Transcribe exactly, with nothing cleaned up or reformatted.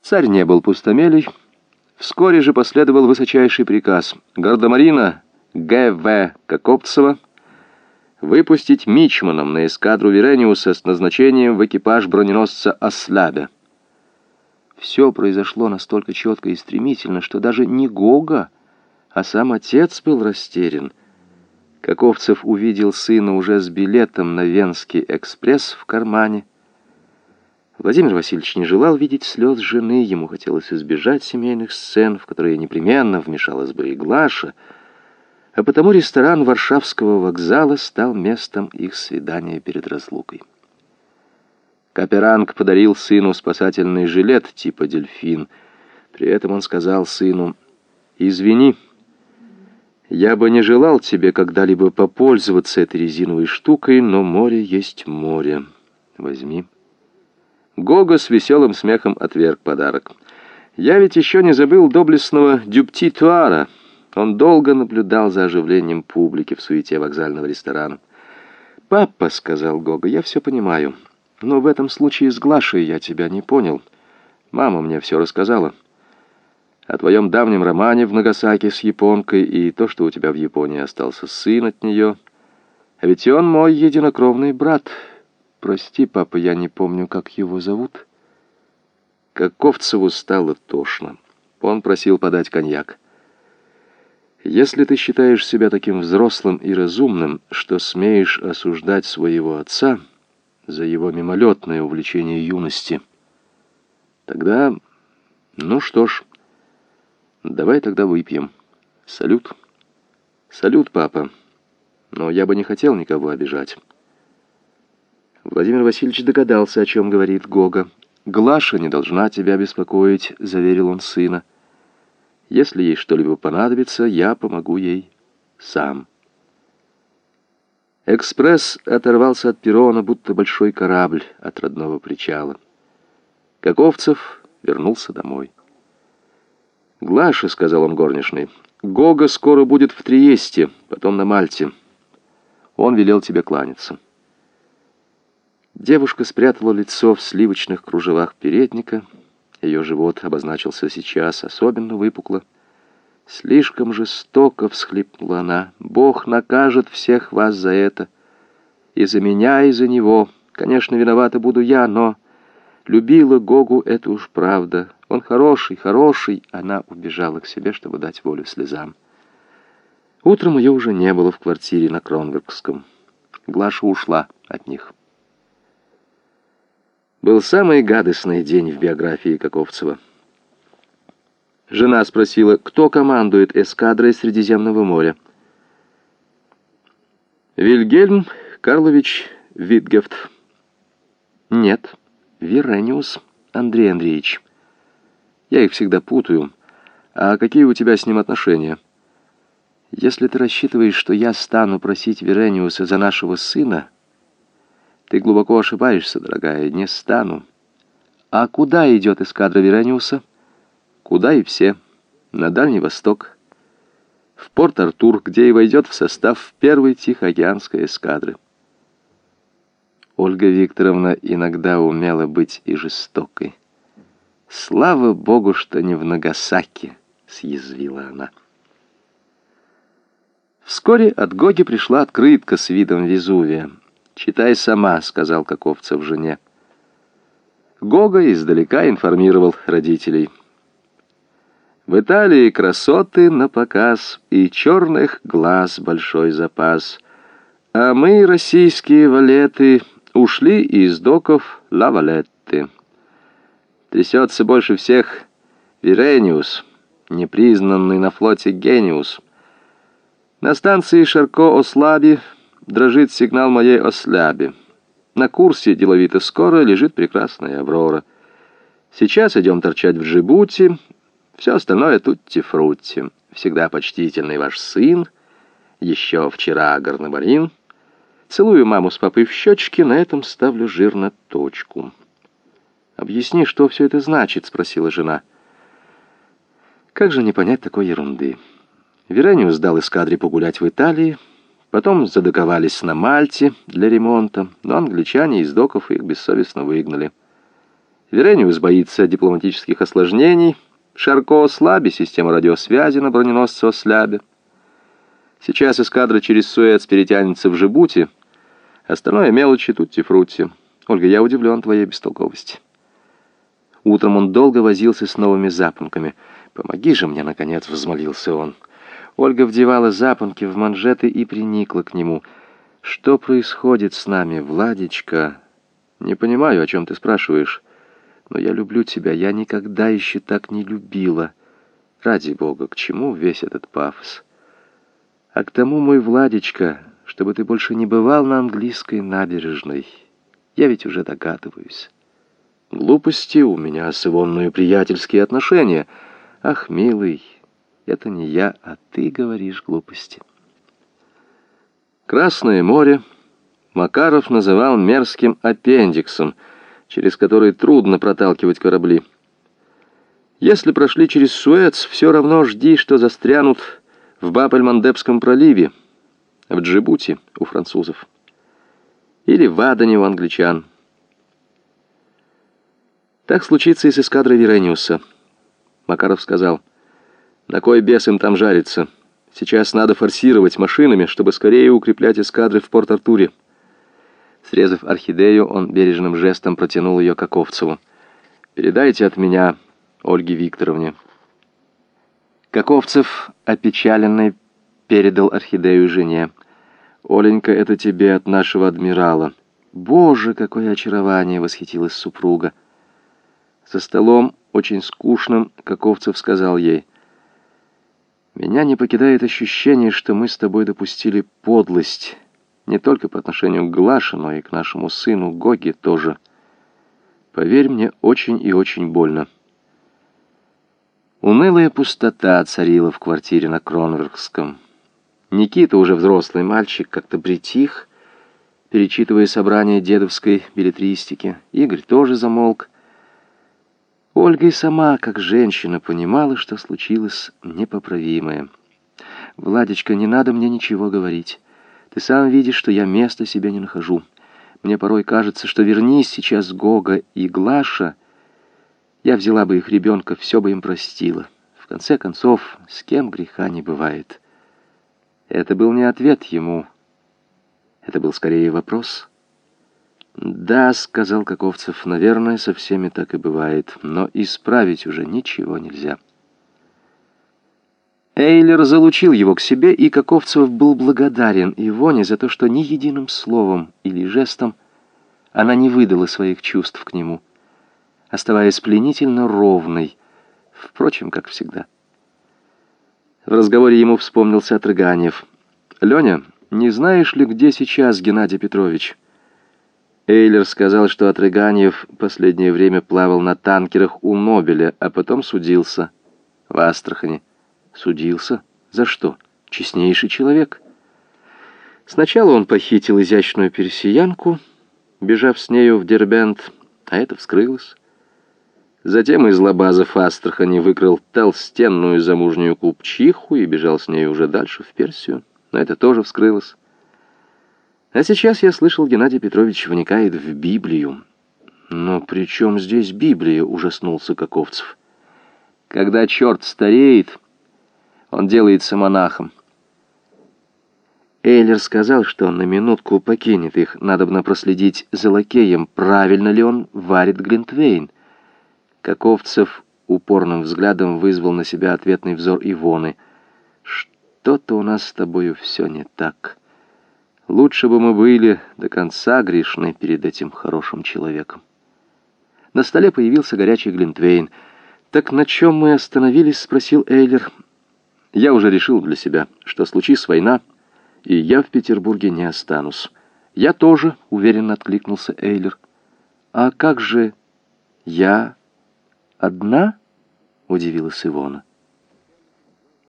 Царь не был пустомелей. Вскоре же последовал высочайший приказ гардемарина Г В Каковцева выпустить мичманом на эскадру Верениуса с назначением в экипаж броненосца «Ослябя». Все произошло настолько четко и стремительно, что даже не Гога, а сам отец был растерян. Каковцев увидел сына уже с билетом на Венский экспресс в кармане. Владимир Васильевич не желал видеть слез жены, ему хотелось избежать семейных сцен, в которые непременно вмешалась бы и Глаша, а потому ресторан Варшавского вокзала стал местом их свидания перед разлукой. Каперанг подарил сыну спасательный жилет типа «Дельфин». При этом он сказал сыну: «Извини, я бы не желал тебе когда-либо попользоваться этой резиновой штукой, но море есть море. Возьми». Гога с веселым смехом отверг подарок. «Я ведь еще не забыл доблестного Дюпти-Туара». Он долго наблюдал за оживлением публики в суете вокзального ресторана. «Папа», — сказал Гога, — «я все понимаю, но в этом случае с Глашей я тебя не понял. Мама мне все рассказала. О твоем давнем романе в Нагасаки с японкой и то, что у тебя в Японии остался сын от нее. А ведь он мой единокровный брат. Прости, папа, я не помню, как его зовут». Каковцеву стало тошно. Он просил подать коньяк. «Если ты считаешь себя таким взрослым и разумным, что смеешь осуждать своего отца за его мимолетное увлечение юности, тогда, ну что ж, давай тогда выпьем. Салют». «Салют, папа. Но я бы не хотел никого обижать». Владимир Васильевич догадался, о чем говорит Гога. «Глаша не должна тебя беспокоить», — заверил он сына. «Если ей что-либо понадобится, я помогу ей сам». Экспресс оторвался от перрона, будто большой корабль от родного причала. Каковцев вернулся домой. «Глаша», — сказал он горничной, — «Гога скоро будет в Триесте, потом на Мальте. Он велел тебе кланяться». Девушка спрятала лицо в сливочных кружевах передника. Ее живот обозначился сейчас особенно выпукло. «Слишком жестоко», — всхлипнула она. «Бог накажет всех вас за это. И за меня, и за него. Конечно, виновата буду я, но любила Гогу, это уж правда. Он хороший, хороший». Она убежала к себе, чтобы дать волю слезам. Утром ее уже не было в квартире на Кронверкском. Глаша ушла от них. Был самый гадостный день в биографии Каковцева. Жена спросила, кто командует эскадрой Средиземного моря. «Вильгельм Карлович Витгефт». «Нет, Верениус Андрей Андреевич. Я их всегда путаю. А какие у тебя с ним отношения? Если ты рассчитываешь, что я стану просить Верениуса за нашего сына, ты глубоко ошибаешься, дорогая, не стану. А куда идет эскадра Верениуса? Куда и все. На Дальний Восток. В Порт-Артур, где и войдет в состав первой Тихоокеанской эскадры». Ольга Викторовна иногда умела быть и жестокой. «Слава Богу, что не в Нагасаки», — съязвила она. Вскоре от Гоги пришла открытка с видом Везувия. «Читай сама», — сказал Каковцев жене. Гога издалека информировал родителей. «В Италии красоты напоказ и черных глаз большой запас. А мы, российские валеты, ушли из доков Ла Валетты. Трясется больше всех Верениус, непризнанный на флоте гениус. На станции Шарко-Ослаби дрожит сигнал моей Осляби. На курсе деловито скоро лежит прекрасная Аврора. Сейчас идем торчать в Джибути. Все остальное тутти-фрутти. Всегда почтительный ваш сын. Еще вчера Гарнабарин. Целую маму с папой в щечки, на этом ставлю жирно точку». «Объясни, что все это значит?» — спросила жена. «Как же не понять такой ерунды? Верениус дал эскадре погулять в Италии, потом задоковались на Мальте для ремонта, но англичане из доков их бессовестно выгнали. Верениус боится дипломатических осложнений. Шарко слабе система радиосвязи на броненосце Ослябе. Сейчас эскадра через Суэц перетянется в Джибути. Остальное мелочи, тутти-фрутти. Ольга, я удивлен твоей бестолковости. Утром он долго возился с новыми запонками. «Помоги же мне, наконец», — взмолился он. Ольга вдевала запонки в манжеты и приникла к нему. «Что происходит с нами, Владечка? Не понимаю, о чем ты спрашиваешь. Но я люблю тебя, я никогда еще так не любила. Ради Бога, к чему весь этот пафос? А к тому, мой Владечка, чтобы ты больше не бывал на английской набережной. Я ведь уже догадываюсь. Глупости, у с Ивонной приятельские отношения. Ах, милый, это не я, а ты говоришь глупости». Красное море Макаров называл мерзким аппендиксом, через который трудно проталкивать корабли. Если прошли через Суэц, все равно жди, что застрянут в Баб-эль-Мандебском проливе, в Джибути у французов, или в Адане у англичан. Так случится и с эскадрой Верениуса. Макаров сказал: «На кой бес им там жариться? Сейчас надо форсировать машинами, чтобы скорее укреплять эскадры в Порт-Артуре». Срезав орхидею, он бережным жестом протянул ее Каковцеву. «Передайте от меня Ольге Викторовне». Каковцев, опечаленный, передал орхидею жене. «Оленька, это тебе от нашего адмирала». «Боже, какое очарование!» — восхитилась супруга. За столом, очень скучным, Каковцев сказал ей: «Меня не покидает ощущение, что мы с тобой допустили подлость, не только по отношению к Глаше, но и к нашему сыну Гоге тоже. Поверь мне, очень и очень больно». Унылая пустота царила в квартире на Кронверкском. Никита, уже взрослый мальчик, как-то притих, перечитывая собрание дедовской беллетристики. Игорь тоже замолк. Ольга и сама, как женщина, понимала, что случилось непоправимое. «Владечка, не надо мне ничего говорить. Ты сам видишь, что я места себе не нахожу. Мне порой кажется, что вернись сейчас Гога и Глаша, я взяла бы их ребенка, все бы им простила. В конце концов, с кем греха не бывает». Это был не ответ ему. Это был скорее вопрос. «Да», — сказал Каковцев, — «наверное, со всеми так и бывает, но исправить уже ничего нельзя». Эйлер залучил его к себе, и Каковцев был благодарен Ивоне за то, что ни единым словом или жестом она не выдала своих чувств к нему, оставаясь пленительно ровной, впрочем, как всегда. В разговоре ему вспомнился Отрыганьев. «Леня, не знаешь ли, где сейчас Геннадий Петрович?» Эйлер сказал, что Отрыганьев последнее время плавал на танкерах у Нобеля, а потом судился в Астрахани. Судился? За что? Честнейший человек. Сначала он похитил изящную персиянку, бежав с нею в Дербент, а это вскрылось. Затем из лабазов Астрахани выкрал толстенную замужнюю купчиху и бежал с нею уже дальше, в Персию, но это тоже вскрылось. А сейчас, я слышал, Геннадий Петрович вникает в Библию. «Но при чем здесь Библия?» — ужаснулся Каковцев. «Когда черт стареет, он делается монахом». Эйлер сказал, что он на минутку покинет их. Надобно проследить за лакеем, правильно ли он варит глинтвейн. Каковцев упорным взглядом вызвал на себя ответный взор Ивоны. «Что-то у нас с тобою все не так. Лучше бы мы были до конца грешны перед этим хорошим человеком». На столе появился горячий глинтвейн. «Так на чем мы остановились?» — спросил Эйлер. «Я уже решил для себя, что случись война, и я в Петербурге не останусь». «Я тоже», — уверенно откликнулся Эйлер. «А как же я одна?» — удивилась Ивона.